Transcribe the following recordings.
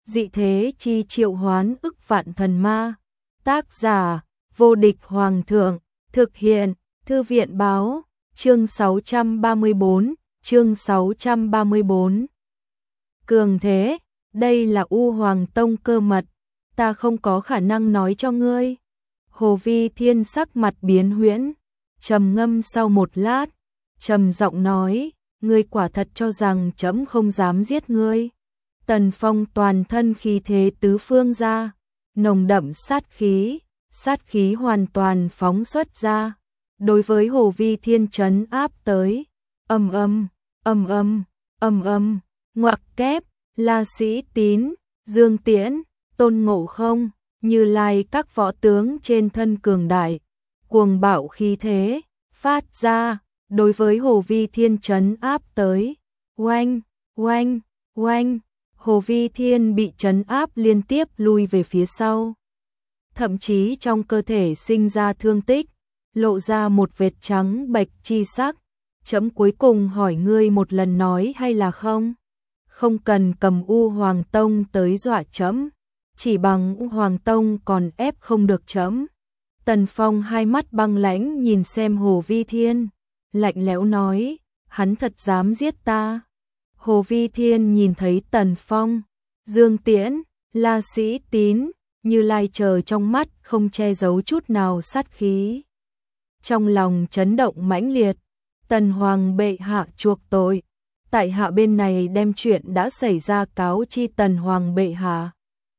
dị thế chi triệu hoán ức vạn thần ma. Tác giả, vô địch hoàng thượng, thực hiện, thư viện báo, chương 634, chương 634. Cường thế, đây là U Hoàng Tông cơ mật, ta không có khả năng nói cho ngươi. Hồ Vi Thiên sắc mặt biến huyễn, trầm ngâm sau một lát, trầm giọng nói, ngươi quả thật cho rằng trẫm không dám giết ngươi. Tần Phong toàn thân khí thế tứ phương ra, nồng đậm sát khí hoàn toàn phóng xuất ra, đối với Hồ Vi Thiên trấn áp tới. Ngoặc kép, La Sĩ Tín, Dương Tiễn, Tôn Ngộ Không, Như Lai các võ tướng trên thân cường đại, cuồng bạo khí thế phát ra, đối với Hồ Vi Thiên trấn áp tới. Oanh, oanh, oanh, Hồ Vi Thiên bị trấn áp liên tiếp lui về phía sau. Thậm chí trong cơ thể sinh ra thương tích, lộ ra một vệt trắng bệch chi sắc. Trẫm cuối cùng hỏi ngươi một lần nói hay là không? Không cần cầm U Hoàng Tông tới dọa trẫm, chỉ bằng U Hoàng Tông còn ép không được trẫm. Tần Phong hai mắt băng lãnh nhìn xem Hồ Vi Thiên, lạnh lẽo nói, hắn thật dám giết ta. Hồ Vi Thiên nhìn thấy Tần Phong, Dương Tiễn, La Sĩ Tín, Như Lai chờ trong mắt không che giấu chút nào sát khí. Trong lòng chấn động mãnh liệt, Tần Hoàng bệ hạ chuộc tội, tại hạ bên này đem chuyện đã xảy ra cáo chi Tần Hoàng bệ hạ.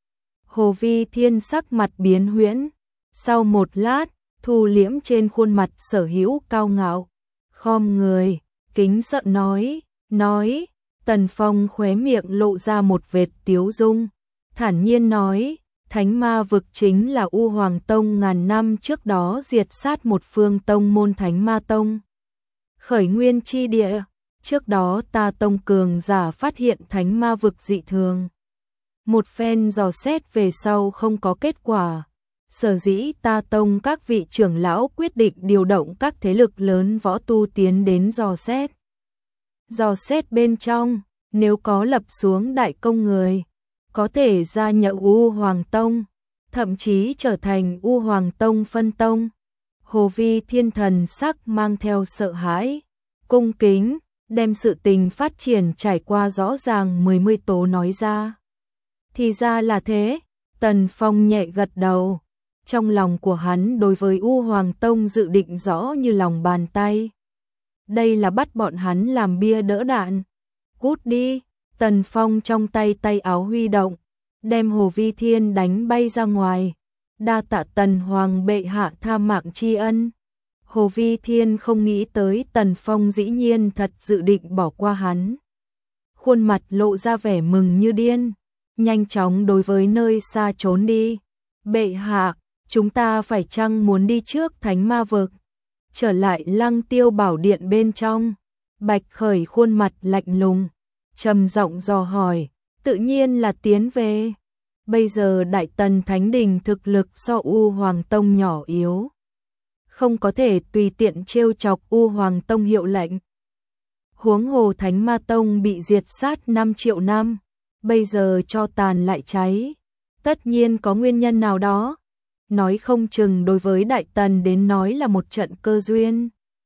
Hồ Vi Thiên sắc mặt biến huyễn, sau một lát, thu liễm trên khuôn mặt sở hữu cao ngạo, khom người, kính sợ nói, Tần Phong khóe miệng lộ ra một vệt tiếu dung, thản nhiên nói, Thánh Ma vực chính là U Hoàng Tông ngàn năm trước đó diệt sát một phương tông môn Thánh Ma Tông. Khởi nguyên chi địa, trước đó ta tông cường giả phát hiện Thánh Ma vực dị thường. Một phen dò xét về sau không có kết quả. Sở dĩ ta tông các vị trưởng lão quyết định điều động các thế lực lớn võ tu tiến đến dò xét. Dò xét bên trong, nếu có lập xuống đại công người, có thể gia nhập U Hoàng Tông, thậm chí trở thành U Hoàng Tông phân tông. Hồ Vi Thiên thần sắc mang theo sợ hãi, cung kính, đem sự tình phát triển trải qua rõ ràng 10 tố nói ra. Thì ra là thế, Tần Phong nhẹ gật đầu. Trong lòng của hắn đối với U Hoàng Tông dự định rõ như lòng bàn tay. Đây là bắt bọn hắn làm bia đỡ đạn. Cút đi, Tần Phong trong tay áo huy động, đem Hồ Vi Thiên đánh bay ra ngoài. Đa tạ Tần Hoàng bệ hạ tha mạng tri ân. Hồ Vi Thiên không nghĩ tới Tần Phong dĩ nhiên thật dự định bỏ qua hắn. Khuôn mặt lộ ra vẻ mừng như điên, nhanh chóng đối với nơi xa trốn đi. Bệ hạ, chúng ta phải chăng muốn đi trước Thánh Ma vực? Trở lại Lăng Tiêu Bảo Điện bên trong, Bạch Khởi khuôn mặt lạnh lùng, trầm giọng dò hỏi, tự nhiên là tiến về. Bây giờ Đại Tần Thánh Đình thực lực so U Hoàng Tông nhỏ yếu, không có thể tùy tiện trêu chọc U Hoàng Tông hiệu lệnh. Huống hồ Thánh Ma Tông bị diệt sát 5 triệu năm, bây giờ cho tàn lại cháy, tất nhiên có nguyên nhân nào đó. Nói không chừng đối với Đại Tần đến nói là một trận cơ duyên.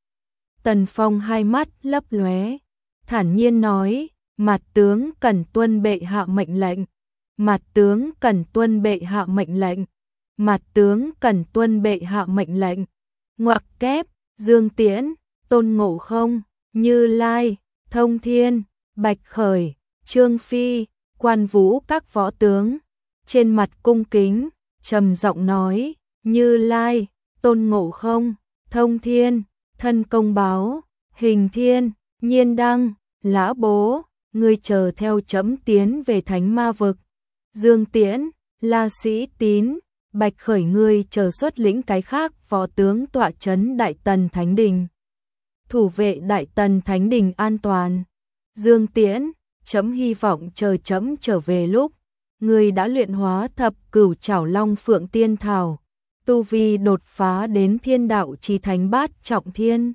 Tần Phong hai mắt lấp lóe, thản nhiên nói, Mạt tướng cần tuân bệ hạ mệnh lệnh. Mạt tướng cần tuân bệ hạ mệnh lệnh. Mạt tướng cần tuân bệ hạ mệnh lệnh. Ngoặc kép, Dương Tiễn, Tôn Ngộ Không, Như Lai, Thông Thiên, Bạch Khởi, Trương Phi, Quan Vũ các võ tướng, trên mặt cung kính, trầm giọng nói, Như Lai, Tôn Ngộ Không, Thông Thiên, Thân Công Báo, Hình Thiên, Nhiên Đăng, Lã Bố, ngươi chờ theo trẫm tiến về Thánh Ma vực. Dương Tiễn, La Sĩ Tín, Bạch Khởi ngươi chờ xuất lĩnh cái khác võ tướng tọa trấn Đại Tần Thánh Đình, thủ vệ Đại Tần Thánh Đình an toàn. Dương Tiễn, trẫm hy vọng chờ trẫm trở về lúc ngươi đã luyện hóa thập cửu trảo long phượng tiên thảo, tu vi đột phá đến thiên đạo chí thánh bát trọng thiên.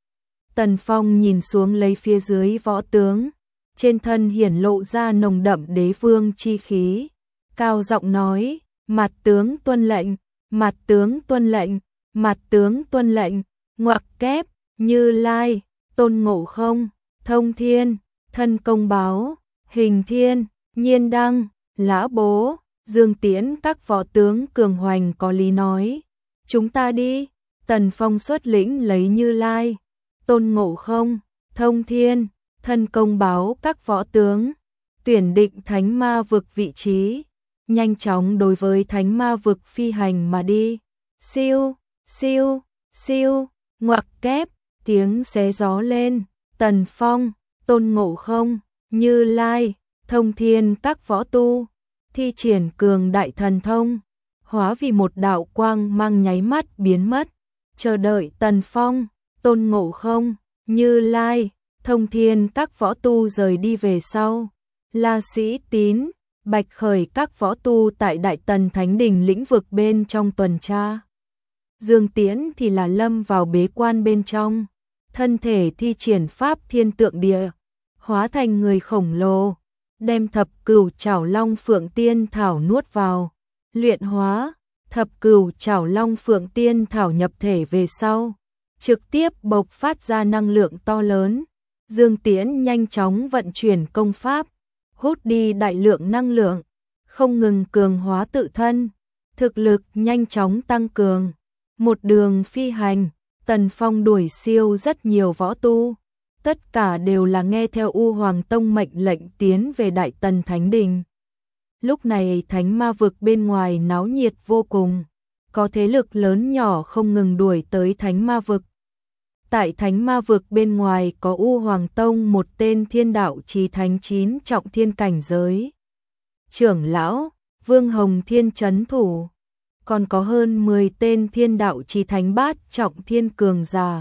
Tần Phong nhìn xuống lấy phía dưới võ tướng, trên thân hiển lộ ra nồng đậm đế vương chi khí, cao giọng nói, mặt tướng tuân lệnh, mặt tướng tuân lệnh, mặt tướng tuân lệnh, ngoặc kép, Như Lai, Tôn Ngộ Không, Thông Thiên, Thân Công Báo, Hình Thiên, Nhiên Đăng, Lã Bố, Dương Tiễn các võ tướng cường hoành có lý nói. Chúng ta đi, Tần Phong xuất lĩnh lấy Như Lai, Tôn Ngộ Không, Thông Thiên, Thân Công Báo các võ tướng, tuyển định thánh ma vực vị trí, nhanh chóng đối với thánh ma vực phi hành mà đi. Siêu, siêu, siêu, ngoặc kép, tiếng xé gió lên, Tần Phong, Tôn Ngộ Không, Như Lai, Thông Thiên các võ tu, thi triển cường đại thần thông, hóa vì một đạo quang mang nháy mắt biến mất, chờ đợi Tần Phong, Tôn Ngộ Không, Như Lai, Thông Thiên các võ tu rời đi về sau. La Sĩ Tín, Bạch Khởi các võ tu tại Đại Tần Thánh Đình lĩnh vực bên trong tuần tra. Dương Tiễn thì là lâm vào bế quan bên trong, thân thể thi triển pháp thiên tượng địa, hóa thành người khổng lồ, đem thập cửu chảo long phượng tiên thảo nuốt vào, luyện hóa, thập cửu chảo long phượng tiên thảo nhập thể về sau, trực tiếp bộc phát ra năng lượng to lớn. Dương Tiễn nhanh chóng vận chuyển công pháp, hút đi đại lượng năng lượng, không ngừng cường hóa tự thân, thực lực nhanh chóng tăng cường. Một đường phi hành, Tần Phong đuổi siêu rất nhiều võ tu, tất cả đều là nghe theo U Hoàng Tông mệnh lệnh tiến về Đại Tần Thánh Đình. Lúc này thánh ma vực bên ngoài náo nhiệt vô cùng, có thế lực lớn nhỏ không ngừng đuổi tới thánh ma vực. Tại thánh ma vực bên ngoài có U Hoàng Tông một tên thiên đạo chí thánh 9 trọng thiên cảnh giới. Trưởng lão, Vương Hồng Thiên trấn thủ, còn có hơn 10 tên thiên đạo chí thánh bát trọng thiên cường giả.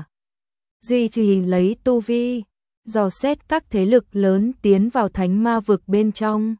Duy trì lấy tu vi, dò xét các thế lực lớn tiến vào thánh ma vực bên trong.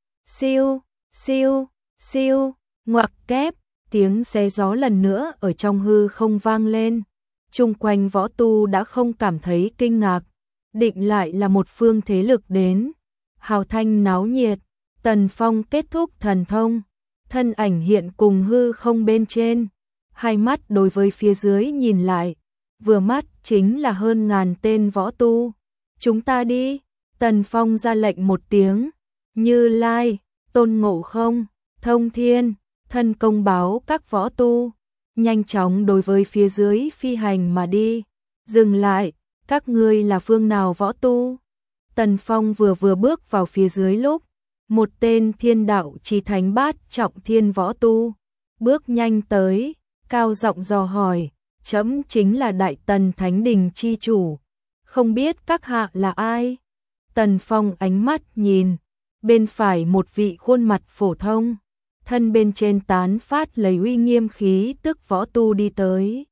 Siêu, siêu, siêu, ngoặc kép, tiếng xé gió lần nữa ở trong hư không vang lên. Chung quanh võ tu đã không cảm thấy kinh ngạc, định lại là một phương thế lực đến. Hào thanh náo nhiệt, Tần Phong kết thúc thần thông, thân ảnh hiện cùng hư không bên trên, hai mắt đối với phía dưới nhìn lại, vừa mắt chính là hơn ngàn tên võ tu. Chúng ta đi, Tần Phong ra lệnh một tiếng, Như Lai, Tôn Ngộ Không, Thông Thiên, Thân Công Báo các võ tu, nhanh chóng đối với phía dưới phi hành mà đi. Dừng lại, các ngươi là phương nào võ tu? Tần Phong vừa bước vào phía dưới lúc, một tên thiên đạo chí thánh bát trọng thiên võ tu bước nhanh tới, cao giọng dò hỏi, trẫm chính là Đại Tần Thánh Đình chi chủ, không biết các hạ là ai? Tần Phong ánh mắt nhìn, bên phải một vị khuôn mặt phổ thông, thân bên trên tán phát lấy uy nghiêm khí tức võ tu đi tới.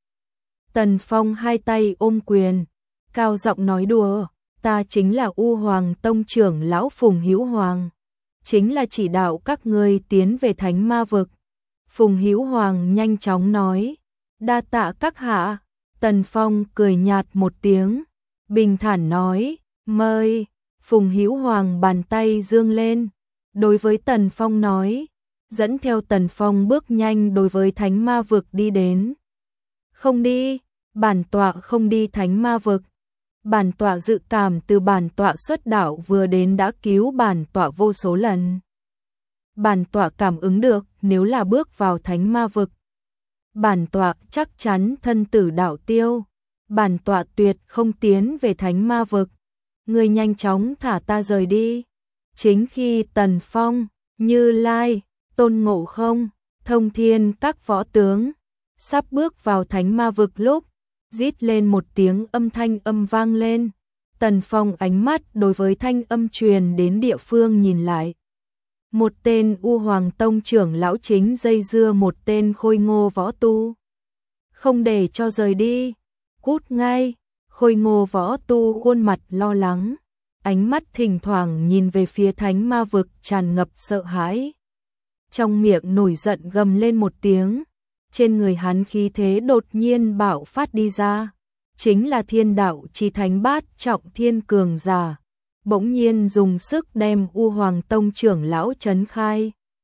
Tần Phong hai tay ôm quyền, cao giọng nói đùa, ta chính là U Hoàng Tông trưởng lão Phùng Hữu Hoàng, chính là chỉ đạo các ngươi tiến về thánh ma vực. Phùng Hữu Hoàng nhanh chóng nói, đa tạ các hạ. Tần Phong cười nhạt một tiếng, bình thản nói, mời. Phùng Hữu Hoàng bàn tay giương lên, đối với Tần Phong nói, dẫn theo Tần Phong bước nhanh đối với thánh ma vực đi đến. Không đi, bản tọa không đi thánh ma vực. Bản tọa dự cảm từ bản tọa xuất đạo vừa đến đã cứu bản tọa vô số lần. Bản tọa cảm ứng được nếu là bước vào thánh ma vực, bản tọa chắc chắn thân tử đạo tiêu. Bản tọa tuyệt không tiến về thánh ma vực. Người nhanh chóng thả ta rời đi. Chính khi Tần Phong, Như Lai, Tôn Ngộ Không, Thông Thiên các võ tướng sắp bước vào thánh ma vực lúc, rít lên một tiếng âm thanh âm vang lên. Tần Phong ánh mắt đối với thanh âm truyền đến địa phương nhìn lại. Một tên U Hoàng Tông trưởng lão chính dây dưa một tên khôi ngô võ tu. Không để cho rời đi, cút ngay. Khôi ngô võ tu khuôn mặt lo lắng, ánh mắt thỉnh thoảng nhìn về phía thánh ma vực tràn ngập sợ hãi. Trong miệng nổi giận gầm lên một tiếng, trên người hắn khí thế đột nhiên bạo phát đi ra, chính là thiên đạo chí thánh bát trọng thiên cường giả, bỗng nhiên dùng sức đem U Hoàng Tông trưởng lão trấn khai.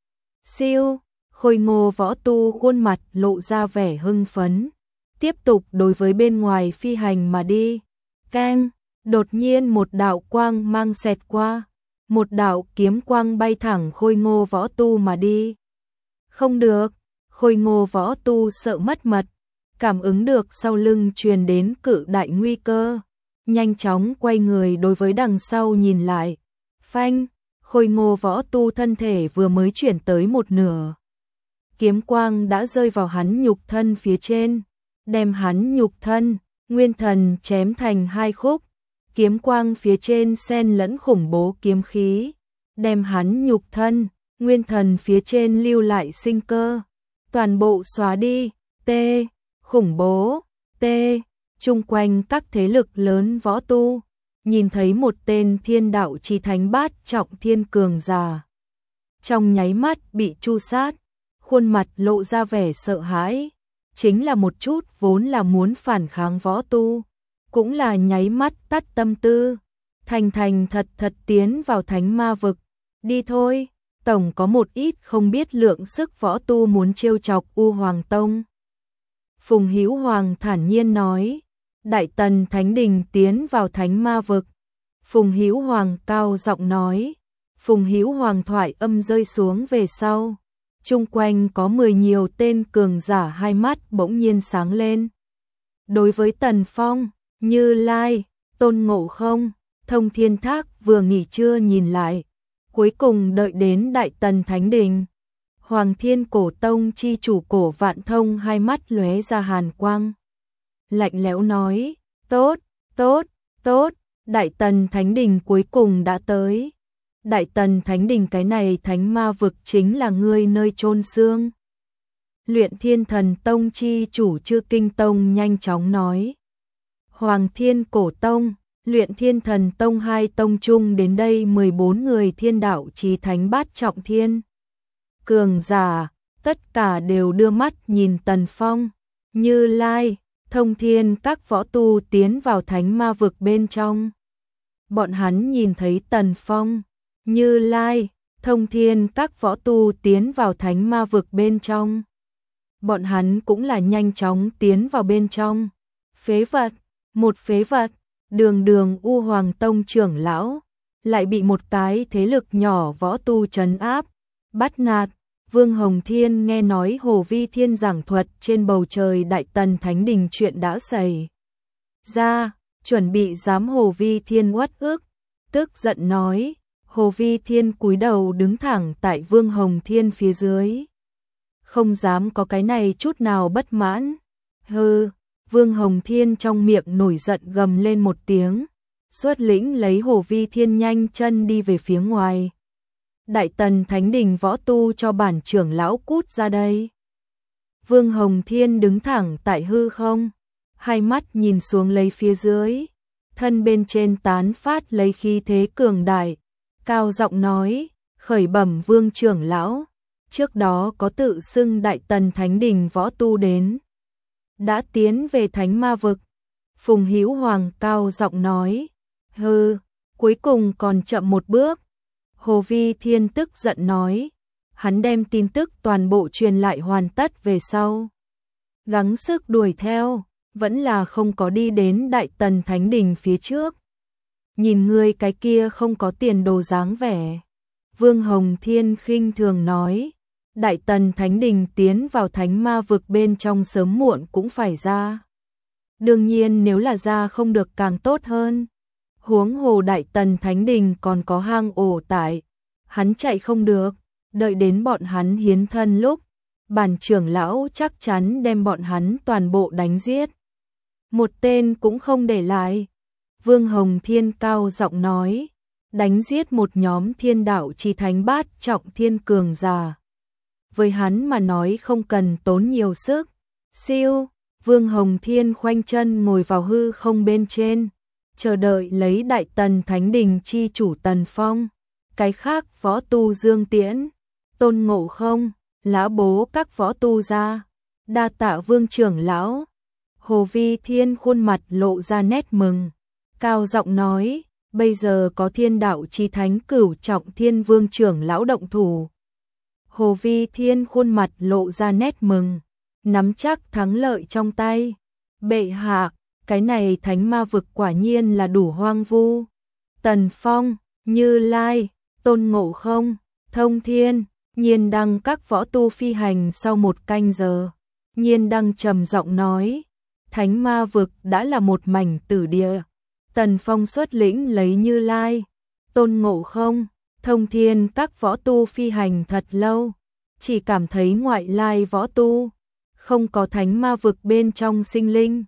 Siêu, Khôi Ngô võ tu khuôn mặt lộ ra vẻ hưng phấn, tiếp tục đối với bên ngoài phi hành mà đi. Keng, đột nhiên một đạo quang mang xẹt qua, một đạo kiếm quang bay thẳng Khôi Ngô võ tu mà đi. Không được, Khôi Ngô võ tu sợ mất mật, cảm ứng được sau lưng truyền đến cự đại nguy cơ, nhanh chóng quay người đối với đằng sau nhìn lại. Phanh, Khôi Ngô võ tu thân thể vừa mới chuyển tới một nửa, kiếm quang đã rơi vào hắn nhục thân phía trên, đem hắn nhục thân, nguyên thần chém thành hai khúc. Kiếm quang phía trên xen lẫn khủng bố kiếm khí, đem hắn nhục thân, nguyên thần phía trên lưu lại sinh cơ, toàn bộ xóa đi. T, khủng bố, T, chung quanh các thế lực lớn võ tu, nhìn thấy một tên thiên đạo chí thánh bát trọng thiên cường giả, trong nháy mắt bị tru sát, khuôn mặt lộ ra vẻ sợ hãi, chính là một chút vốn là muốn phản kháng võ tu, cũng là nháy mắt tắt tâm tư, thành thành thật thật tiến vào thánh ma vực. Đi thôi, tổng có một ít không biết lượng sức võ tu muốn trêu chọc U Hoàng Tông. Phùng Hữu Hoàng thản nhiên nói, Đại Tần Thánh Đình tiến vào thánh ma vực. Phùng Hữu Hoàng cao giọng nói, Phùng Hữu Hoàng thoại âm rơi xuống về sau, chung quanh có 10 nhiều tên cường giả hai mắt bỗng nhiên sáng lên. Đối với Tần Phong, Như Lai, Tôn Ngộ Không, Thông Thiên Thác vừa nghỉ trưa nhìn lại, cuối cùng đợi đến Đại Tần Thánh Đình. Hoàng Thiên Cổ Tông chi chủ Cổ Vạn Thông hai mắt lóe ra hàn quang, lạnh lẽo nói, tốt, tốt, tốt, Đại Tần Thánh Đình cuối cùng đã tới. Đại Tần Thánh Đình cái này thánh ma vực chính là ngươi nơi chôn xương. Luyện Thiên Thần Tông chi chủ Chư Kinh Tông nhanh chóng nói. Hoàng Thiên Cổ Tông, Luyện Thiên Thần Tông hai tông chung đến đây 14 người thiên đạo chí thánh bát trọng thiên cường giả, tất cả đều đưa mắt nhìn Tần Phong, Như Lai, Thông Thiên các võ tu tiến vào thánh ma vực bên trong. Bọn hắn nhìn thấy Tần Phong, Như Lai, Thông Thiên các võ tu tiến vào thánh ma vực bên trong. Bọn hắn cũng là nhanh chóng tiến vào bên trong. Phế vật, một phế vật, đường đường U Hoàng Tông trưởng lão, lại bị một cái thế lực nhỏ võ tu trấn áp, bắt nạt. Vương Hồng Thiên nghe nói Hồ Vi Thiên giảng thuật trên bầu trời Đại Tần Thánh Đình chuyện đã xảy ra, chuẩn bị giám Hồ Vi Thiên uất ức, tức giận nói. Hồ Vi Thiên cúi đầu đứng thẳng tại Vương Hồng Thiên phía dưới, không dám có cái này chút nào bất mãn. Hừ, Vương Hồng Thiên trong miệng nổi giận gầm lên một tiếng, xuất lĩnh lấy Hồ Vi Thiên nhanh chân đi về phía ngoài. Đại Tần Thánh Đình võ tu cho bản trưởng lão cút ra đây. Vương Hồng Thiên đứng thẳng tại hư không, hai mắt nhìn xuống lấy phía dưới, thân bên trên tán phát lấy khí thế cường đại, cao giọng nói, khởi bẩm Vương trưởng lão, trước đó có tự xưng Đại Tần Thánh Đình võ tu đến, đã tiến về thánh ma vực. Phùng Hữu Hoàng cao giọng nói, hừ, cuối cùng còn chậm một bước. Hồ Vi Thiên tức giận nói, hắn đem tin tức toàn bộ truyền lại hoàn tất về sau, gắng sức đuổi theo, vẫn là không có đi đến Đại Tần Thánh Đình phía trước. Nhìn ngươi cái kia không có tiền đồ dáng vẻ. Vương Hồng Thiên khinh thường nói, Đại Tần Thánh Đình tiến vào thánh ma vực bên trong sớm muộn cũng phải ra. Đương nhiên nếu là ra không được càng tốt hơn. Huống hồ Đại Tần Thánh Đình còn có hang ổ tại, hắn chạy không được, đợi đến bọn hắn hiến thân lúc, bản trưởng lão chắc chắn đem bọn hắn toàn bộ đánh giết. Một tên cũng không để lại. Vương Hồng Thiên cao giọng nói, đánh giết một nhóm thiên đạo chí thánh bát trọng thiên cường giả. Với hắn mà nói không cần tốn nhiều sức. Siêu, Vương Hồng Thiên khoanh chân ngồi vào hư không bên trên, chờ đợi lấy Đại Tần Thánh Đình chi chủ Tần Phong, cái khác võ tu Dương Tiễn, Tôn Ngộ Không, Lã Bố các võ tu ra, đa tạ Vương trưởng lão. Hồ Vi Thiên khuôn mặt lộ ra nét mừng, cao giọng nói, bây giờ có thiên đạo chí thánh cửu trọng thiên Vương trưởng lão động thủ. Hồ Vi Thiên khuôn mặt lộ ra nét mừng, nắm chắc thắng lợi trong tay. Bệ hạ, cái này thánh ma vực quả nhiên là đủ hoang vu. Tần Phong, Như Lai, Tôn Ngộ Không, Thông Thiên, Nhiên Đăng các võ tu phi hành sau 1 canh giờ. Nhiên Đăng trầm giọng nói, thánh ma vực đã là một mảnh tử địa. Tần Phong xuất lĩnh lấy Như Lai, Tôn Ngộ Không, Thông Thiên các võ tu phi hành thật lâu, chỉ cảm thấy ngoại lai võ tu, không có thánh ma vực bên trong sinh linh.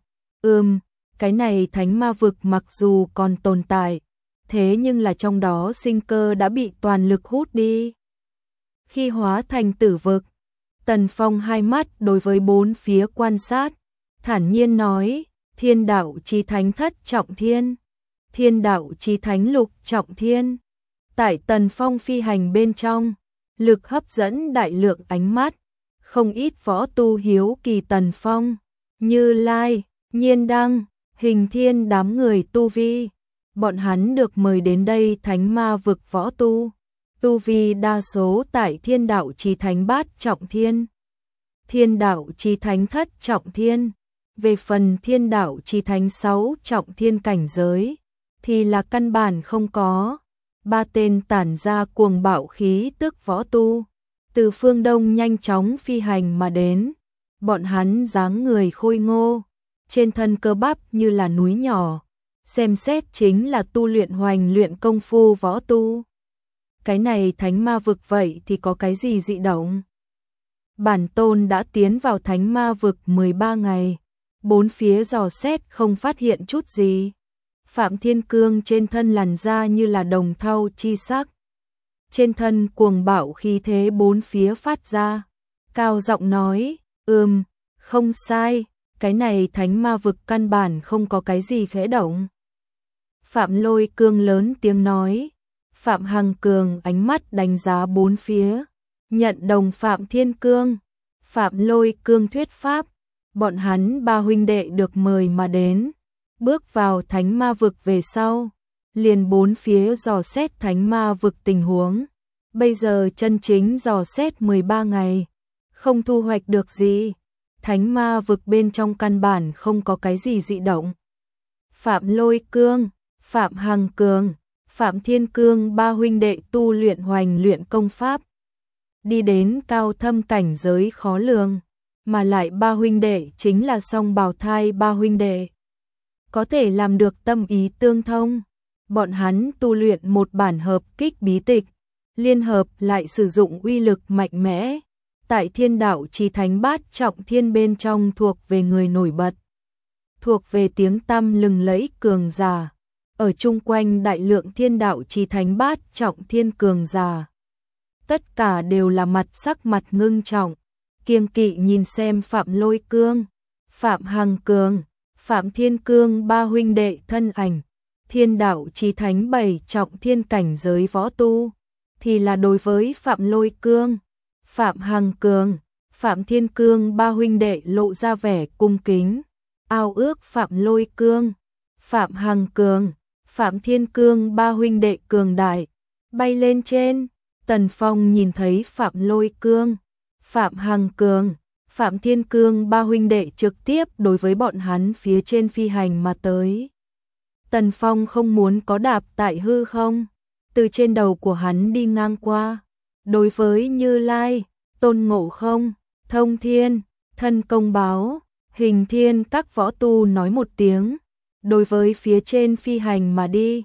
Cái này thánh ma vực mặc dù còn tồn tại, thế nhưng là trong đó sinh cơ đã bị toàn lực hút đi. Khi hóa thành tử vực, Tần Phong hai mắt đối với 4 phía quan sát, thản nhiên nói, thiên đạo chí thánh thất trọng thiên, thiên đạo chí thánh lục trọng thiên. Tại Tần Phong phi hành bên trong, lực hấp dẫn đại lượng ánh mắt, không ít võ tu hiếu kỳ Tần Phong, Như Lai, Nhiên Đăng, Hình Thiên đám người tu vi. Bọn hắn được mời đến đây thánh ma vực võ tu vi đa số tại thiên đạo chí thánh bát trọng thiên, thiên đạo chí thánh thất trọng thiên. Về phần thiên đạo chí thánh 6 trọng thiên cảnh giới, thì là căn bản không có. 3 tên tản ra cuồng bạo khí tức võ tu, từ phương đông nhanh chóng phi hành mà đến. Bọn hắn dáng người khôi ngô, trên thân cơ bắp như là núi nhỏ, xem xét chính là tu luyện hoành luyện công phu võ tu. Cái này thánh ma vực vậy thì có cái gì dị động? Bản tôn đã tiến vào thánh ma vực 13 ngày, 4 phía dò xét không phát hiện chút gì. Phạm Thiên Cương trên thân làn da như là đồng thau chi sắc, trên thân cuồng bạo khí thế 4 phía phát ra, cao giọng nói, không sai, cái này thánh ma vực căn bản không có cái gì khẽ động. Phạm Lôi Cương lớn tiếng nói. Phạm Hằng Cường ánh mắt đánh giá 4 phía, nhận đồng Phạm Thiên Cương, Phạm Lôi Cương thuyết pháp. Bọn hắn 3 huynh đệ được mời mà đến, bước vào thánh ma vực về sau, liền 4 phía dò xét thánh ma vực tình huống. Bây giờ chân chính dò xét 13 ngày, không thu hoạch được gì. Thánh ma vực bên trong căn bản không có cái gì dị động. Phạm Lôi Cương, Phạm Hằng Cường, Phạm Thiên Cương 3 huynh đệ tu luyện hoành luyện công pháp, đi đến cao thâm cảnh giới khó lường, mà lại 3 huynh đệ chính là song bào thai 3 huynh đệ, có thể làm được tâm ý tương thông. Bọn hắn tu luyện một bản hợp kích bí tịch, liên hợp lại sử dụng uy lực mạnh mẽ, tại thiên đạo chí thánh bát trọng thiên bên trong thuộc về người nổi bật, thuộc về tiếng tăm lừng lẫy cường giả. Ở chung quanh đại lượng thiên đạo chí thánh bát trọng thiên cường giả, tất cả đều là sắc mặt ngưng trọng, kiêng kỵ nhìn xem Phạm Lôi Cương, Phạm Hằng Cường, Phạm Thiên Cương 3 huynh đệ thân ảnh. Thiên đạo chí thánh 7 trọng thiên cảnh giới võ tu, thì là đối với Phạm Lôi Cương, Phạm Hằng Cường, Phạm Thiên Cương 3 huynh đệ lộ ra vẻ cung kính, ao ước Phạm Lôi Cương, Phạm Hằng Cường, Phạm Thiên Cương 3 huynh đệ cường đại, bay lên trên. Tần Phong nhìn thấy Phạm Lôi Cương, Phạm Hằng Cường, Phạm Thiên Cương 3 huynh đệ trực tiếp đối với bọn hắn phía trên phi hành mà tới. Tần Phong không muốn có đạp tại hư không, từ trên đầu của hắn đi ngang qua. Đối với Như Lai, Tôn Ngộ Không, Thông Thiên, Thân Công Báo, Hình Thiên các võ tu nói một tiếng, đối với phía trên phi hành mà đi.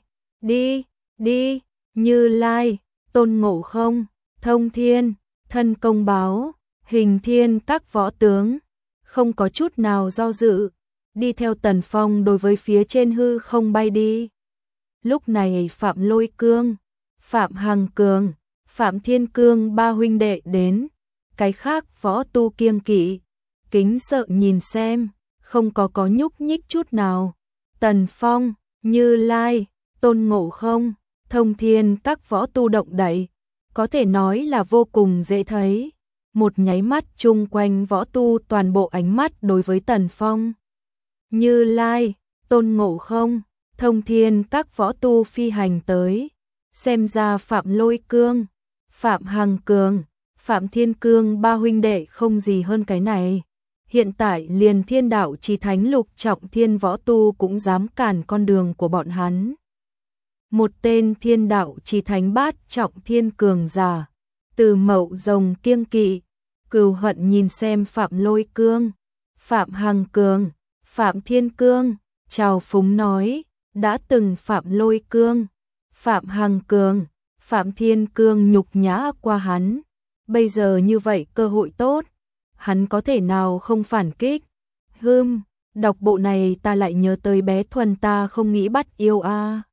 Đi, Như Lai, Tôn Ngộ Không, Thông Thiên, Thân Công Báo, Hình Thiên các võ tướng, không có chút nào do dự, đi theo Tần Phong đối với phía trên hư không bay đi. Lúc này Phạm Lôi Cương, Phạm Hằng Cường, Phạm Thiên Cương 3 huynh đệ đến, cái khác võ tu kiêng kỵ, kính sợ nhìn xem, không có nhúc nhích chút nào. Tần Phong, Như Lai, Tôn Ngộ Không, Thông Thiên các võ tu động đậy, có thể nói là vô cùng dễ thấy. Một nháy mắt chung quanh võ tu toàn bộ ánh mắt đối với Tần Phong, Như Lai, Tôn Ngộ Không, Thông Thiên các võ tu phi hành tới. Xem ra Phạm Lôi Cương, Phạm Hằng Cường, Phạm Thiên Cương ba huynh đệ không gì hơn cái này. Hiện tại liền Thiên Đạo Chí Thánh lục trọng thiên võ tu cũng dám cản con đường của bọn hắn. Một tên Thiên Đạo Chí Thánh bát trọng thiên cường giả, Từ Mậu Rồng kiêng kỵ, cừu hận nhìn xem Phạm Lôi Cương, Phạm Hằng Cường, Phạm Thiên Cương, chào phúng nói, đã từng Phạm Lôi Cương, Phạm Hằng Cường, Phạm Thiên Cương nhục nhã qua hắn, bây giờ như vậy cơ hội tốt, hắn có thể nào không phản kích. Đọc bộ này ta lại nhớ tới bé Thuần ta không nghĩ bắt yêu a.